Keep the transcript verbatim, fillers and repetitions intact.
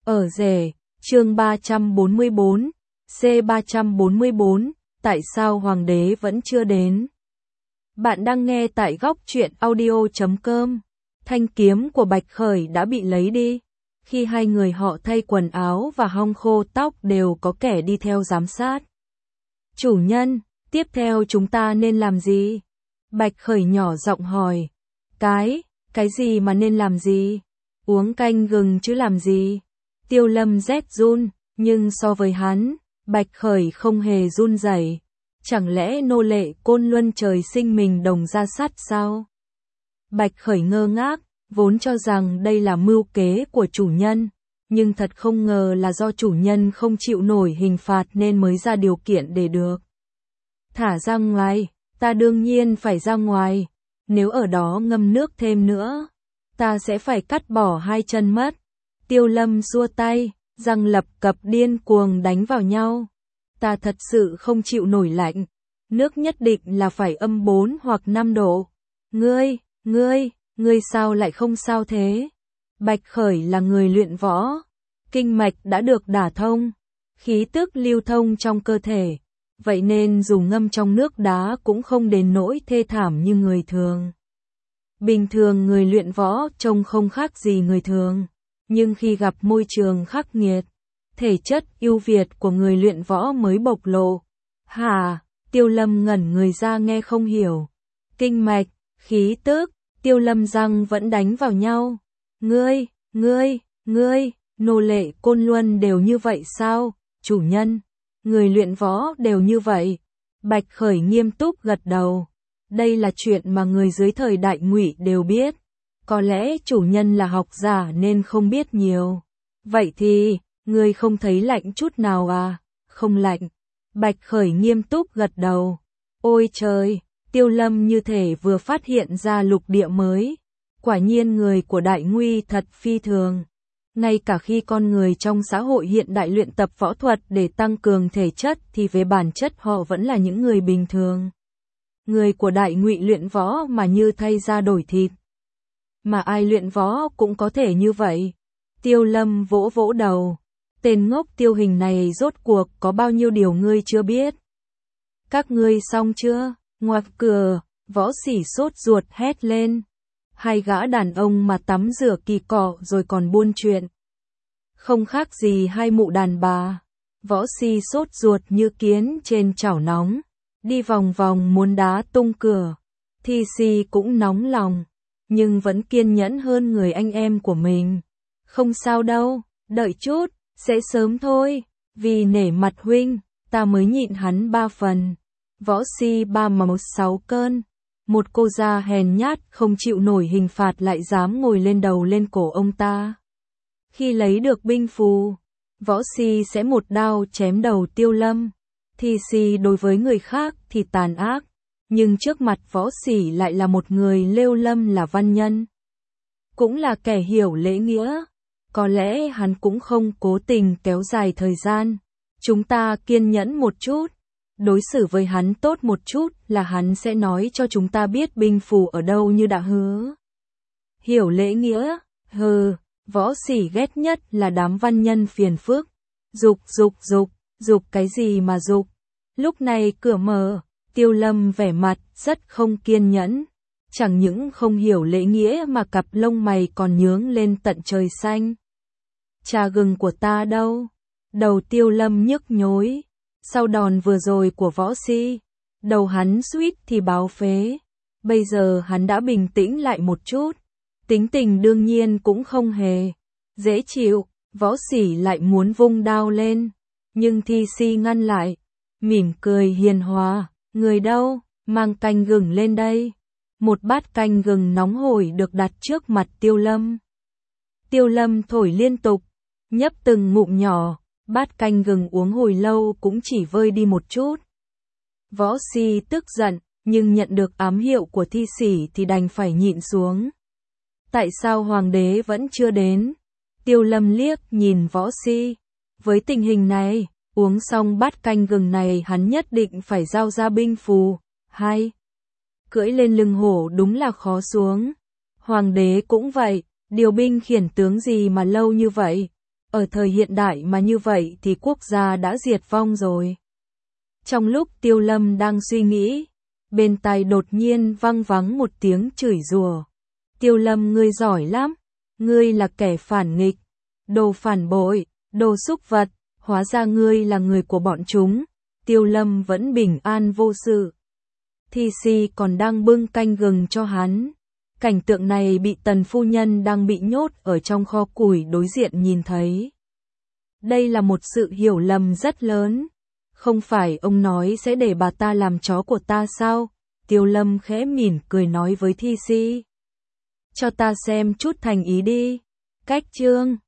Ở rể, chương ba trăm bốn mươi bốn, C ba trăm bốn mươi bốn, tại sao hoàng đế vẫn chưa đến? Bạn đang nghe tại góc truyện audio chấm com. Thanh kiếm của Bạch Khởi đã bị lấy đi. Khi hai người họ thay quần áo và hong khô tóc đều có kẻ đi theo giám sát. Chủ nhân, tiếp theo chúng ta nên làm gì? Bạch Khởi nhỏ giọng hỏi. Cái, cái gì mà nên làm gì? Uống canh gừng chứ làm gì? Tiêu Lâm rét run, nhưng so với hắn, Bạch Khởi không hề run rẩy. Chẳng lẽ nô lệ Côn Luân trời sinh mình đồng ra sắt sao? Bạch Khởi ngơ ngác, vốn cho rằng đây là mưu kế của chủ nhân, nhưng thật không ngờ là do chủ nhân không chịu nổi hình phạt nên mới ra điều kiện để được thả ra ngoài. Ta đương nhiên phải ra ngoài, nếu ở đó ngâm nước thêm nữa, ta sẽ phải cắt bỏ hai chân mất. Tiêu Lâm xua tay, răng lập cập điên cuồng đánh vào nhau. Ta thật sự không chịu nổi lạnh, nước nhất định là phải âm bốn hoặc năm độ. Ngươi, ngươi, ngươi sao lại không sao thế? Bạch Khởi là người luyện võ, kinh mạch đã được đả thông, khí tức lưu thông trong cơ thể, vậy nên dù ngâm trong nước đá cũng không đến nỗi thê thảm như người thường. Bình thường người luyện võ trông không khác gì người thường, nhưng khi gặp môi trường khắc nghiệt, thể chất ưu việt của người luyện võ mới bộc lộ. Hả? Tiêu Lâm ngẩn người ra nghe không hiểu. Kinh mạch, khí tức, Tiêu Lâm răng vẫn đánh vào nhau. Ngươi, ngươi, ngươi, nô lệ Côn Luân đều như vậy sao? Chủ nhân, người luyện võ đều như vậy. Bạch Khởi nghiêm túc gật đầu. Đây là chuyện mà người dưới thời Đại Ngụy đều biết. Có lẽ chủ nhân là học giả nên không biết nhiều. Vậy thì, ngươi không thấy lạnh chút nào à? Không lạnh. Bạch Khởi nghiêm túc gật đầu. Ôi trời, Tiêu Lâm như thể vừa phát hiện ra lục địa mới. Quả nhiên người của Đại Nguy thật phi thường. Ngay cả khi con người trong xã hội hiện đại luyện tập võ thuật để tăng cường thể chất thì về bản chất họ vẫn là những người bình thường. Người của Đại Ngụy luyện võ mà như thay da đổi thịt. Mà ai luyện võ cũng có thể như vậy. Tiêu Lâm vỗ vỗ đầu. Tên ngốc Tiêu Hình này rốt cuộc có bao nhiêu điều ngươi chưa biết. Các ngươi xong chưa? Ngoặc cửa, võ sỉ sốt ruột hét lên. Hai gã đàn ông mà tắm rửa kỳ cọ rồi còn buôn chuyện. Không khác gì hai mụ đàn bà. Võ si sốt ruột như kiến trên chảo nóng. Đi vòng vòng muốn đá tung cửa. Thi si cũng nóng lòng, nhưng vẫn kiên nhẫn hơn người anh em của mình. Không sao đâu, đợi chút, sẽ sớm thôi. Vì nể mặt huynh, ta mới nhịn hắn ba phần. Võ si ba mà một sáu cơn. Một cô già hèn nhát không chịu nổi hình phạt lại dám ngồi lên đầu lên cổ ông ta. Khi lấy được binh phù, võ si sẽ một đao chém đầu Tiêu Lâm. Thi si đối với người khác thì tàn ác, nhưng trước mặt võ sỉ lại là một người Lêu Lâm là văn nhân. Cũng là kẻ hiểu lễ nghĩa. Có lẽ hắn cũng không cố tình kéo dài thời gian. Chúng ta kiên nhẫn một chút. Đối xử với hắn tốt một chút là hắn sẽ nói cho chúng ta biết binh phù ở đâu như đã hứa. Hiểu lễ nghĩa, hừ, võ sỉ ghét nhất là đám văn nhân phiền phức. Dục dục dục, dục cái gì mà dục. Lúc này cửa mở, Tiêu Lâm vẻ mặt rất không kiên nhẫn. Chẳng những không hiểu lễ nghĩa mà cặp lông mày còn nhướng lên tận trời xanh. Trà gừng của ta đâu? Đầu Tiêu Lâm nhức nhối. Sau đòn vừa rồi của võ si, đầu hắn suýt thì báo phế. Bây giờ hắn đã bình tĩnh lại một chút. Tính tình đương nhiên cũng không hề dễ chịu. Võ sỉ lại muốn vung đao lên, nhưng Thi si ngăn lại. Mỉm cười hiền hòa. Người đâu? Mang canh gừng lên đây. Một bát canh gừng nóng hổi được đặt trước mặt Tiêu Lâm. Tiêu Lâm thổi liên tục, nhấp từng ngụm nhỏ. Bát canh gừng uống hồi lâu cũng chỉ vơi đi một chút. Võ si tức giận, nhưng nhận được ám hiệu của Thi Sỉ thì đành phải nhịn xuống. Tại sao hoàng đế vẫn chưa đến? Tiêu Lâm liếc nhìn võ si. Với tình hình này, uống xong bát canh gừng này hắn nhất định phải giao ra binh phù. Hay, cưỡi lên lưng hổ đúng là khó xuống. Hoàng đế cũng vậy, điều binh khiển tướng gì mà lâu như vậy. Ở thời hiện đại mà như vậy thì quốc gia đã diệt vong rồi. Trong lúc Tiêu Lâm đang suy nghĩ, bên tai đột nhiên vang vắng một tiếng chửi rủa. Tiêu Lâm, ngươi giỏi lắm, ngươi là kẻ phản nghịch, đồ phản bội, đồ súc vật, hóa ra ngươi là người của bọn chúng. Tiêu Lâm vẫn bình an vô sự. Thi Si còn đang bưng canh gừng cho hắn. Cảnh tượng này bị Tần phu nhân đang bị nhốt ở trong kho củi đối diện nhìn thấy. Đây là một sự hiểu lầm rất lớn. Không phải ông nói sẽ để bà ta làm chó của ta sao? Tiêu Lâm khẽ mỉm cười nói với Thi Si. Cho ta xem chút thành ý đi. Cách chương